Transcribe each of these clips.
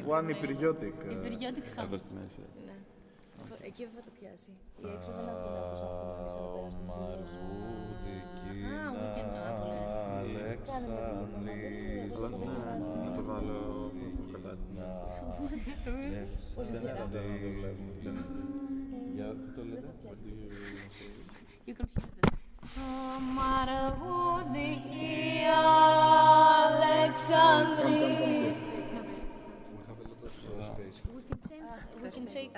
One Υπηριώτικ. Υπηριώτικ song. Εδώ στη μέση. Ναι. Εκεί δεν θα το πιάσει. Η έξω δεν ακούει να ακούς αυτό εμείς εδώ πέρα στο Να το βάλω κοντά της. Δεν είναι να το βλέπουμε. Για πού το λέτε? You can hear that. Μαργούδικη Αλεξανδρής. We can change.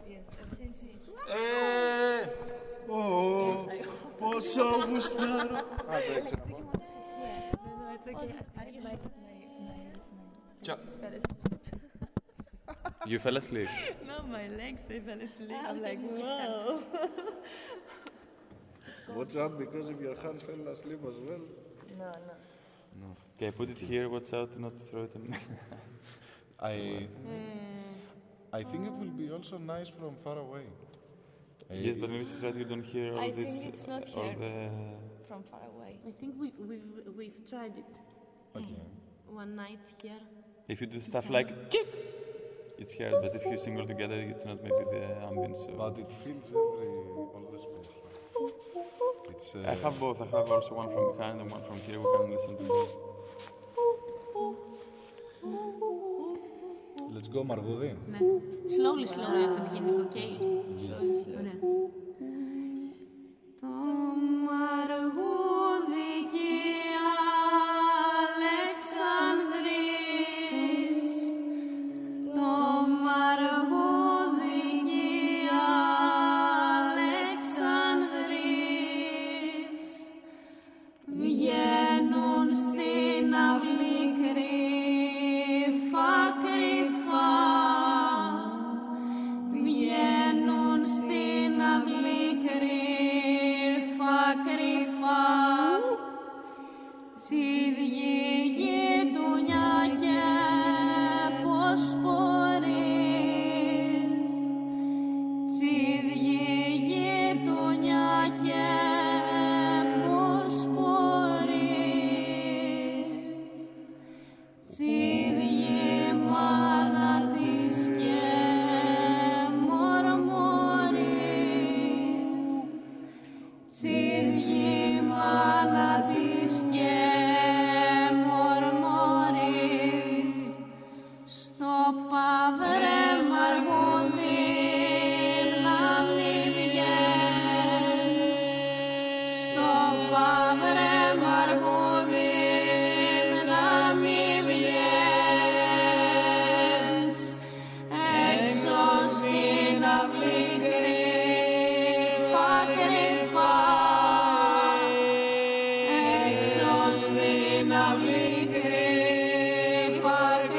Πόσο γουστάρω. Δεν ξέρω. You fell asleep. No, my legs, they fell asleep. I'm like, wow. Watch out because if your hands fell asleep as well. No. Okay, put it here, watch out not to throw it on me. I think it will be also nice from far away. Yes, but maybe it's right you don't hear all I this. think it's not all heard. the... From far away. I think we've tried it Okay. one night here. If you do stuff like it's heard, but if you sing all together, it's not maybe the ambience. So. But it fills all the space. It's, I have both. I have also one from behind and one from here. We can listen to both. Let's go, Μαργούδη. Ναι. Slowly, at the beginning, okay? Slowly. Ωραία. Το Μαργούδικη Αλεξανδρής, το Μαργούδικη Αλεξανδρής, βγαίνουν στην αυλή κρύφα, βγαίνουν στην αυλή κρύφα, σιδιή γειτονιά και πώς μπορείς, σιδιή γειτονιά και πώς μπορείς, σιδιή μάνα της και μορμωρείς, σιδιή μάνα της και μορμωρείς, στο παύρε Μαργούδη να μη βγαίνεις, στο παύρε Μαργούδη να μη βγαίνεις, έξω στην αυλή κρύφα, έξω στην αυλή κρύφα.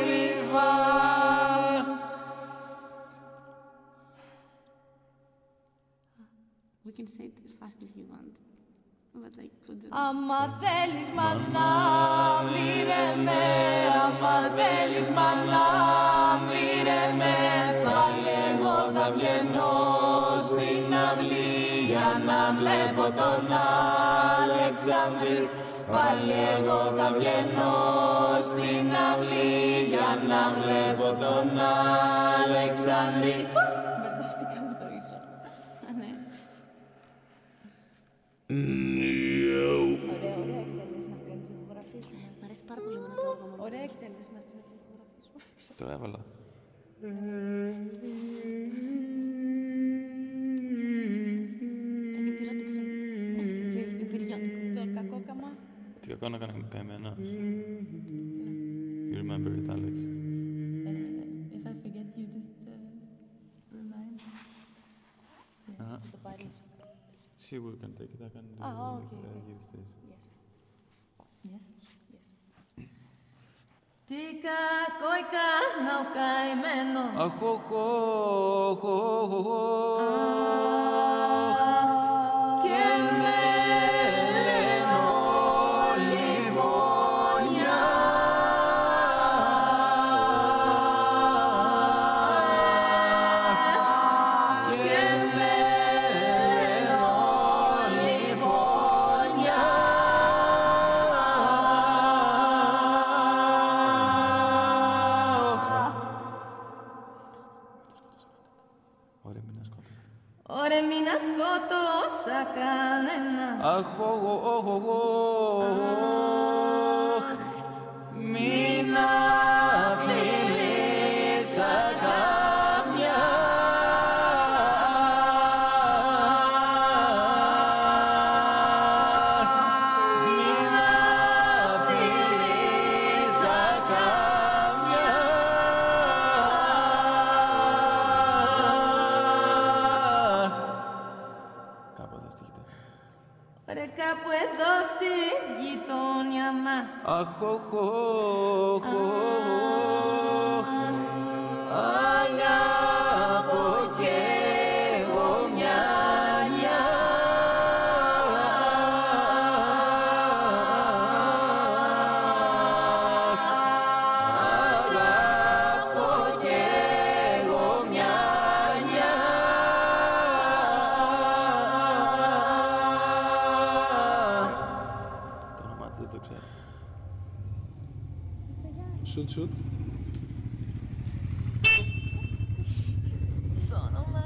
We can say it fast if you want, but I couldn't. Άμα θέλεις μάνα, μοίρε με, άμα θέλεις μάνα, μοίρε με, πάλι εγώ θα βγαίνω στην αυλή για να βλέπω τον Αλεξανδρή. Πάλι εγώ θα βγαίνω στην αυλή για να βλέπω τον Αλεξανδρή. Μπερδεύτηκα με το ίσο. Ναι. Ωραία εκτέλεση να αυτή να την ηχογραφήσουμε. Μ' αρέσει πάρα πολύ εμένα το όργανο. Ωραία εκτέλεση να αυτή να την ηχογραφήσουμε. Το έβαλα. Υπηριώτικο. Το κακό καμά. Τι κακό να κάνει καημένα. You remember it, Alex. If I forget you just remind me. Θα το πάρεις. See, we can take it. I can do okay. γυριστές. Yes. Τι κακό έκανα ο καημένος. Και με λένε όλη φωνιά. Και με λένε όλη φωνιά. σκοτώσα κανένα. Αχ, μην αφήνεις καμιά. Μην αφήνεις καμιά. Κάπου εδώ στοιχείται. Ρε κάπου εδώ στη γειτονιά μας. Αχ, αγαπώ κι εγώ μια νιά. Αγαπώ κι εγώ μια νιά. Το όνομά της δεν το ξέρω. Shoot, shoot. Το όνομα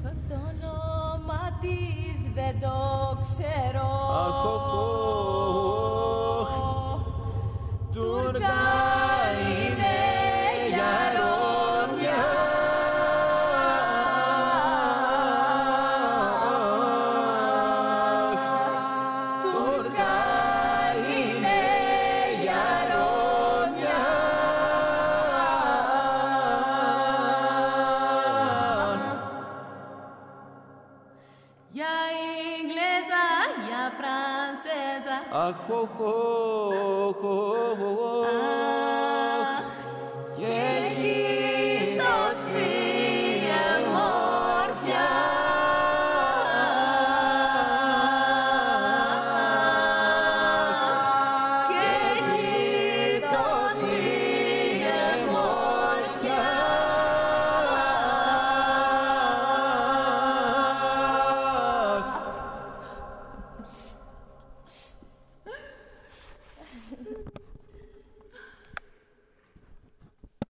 της δεν το ξέρω. Τούρκα είναι για ρόμια. Τούρκα είναι για ρόμια. Για Ιγλέζα, για Φρανσέζα. Αχ,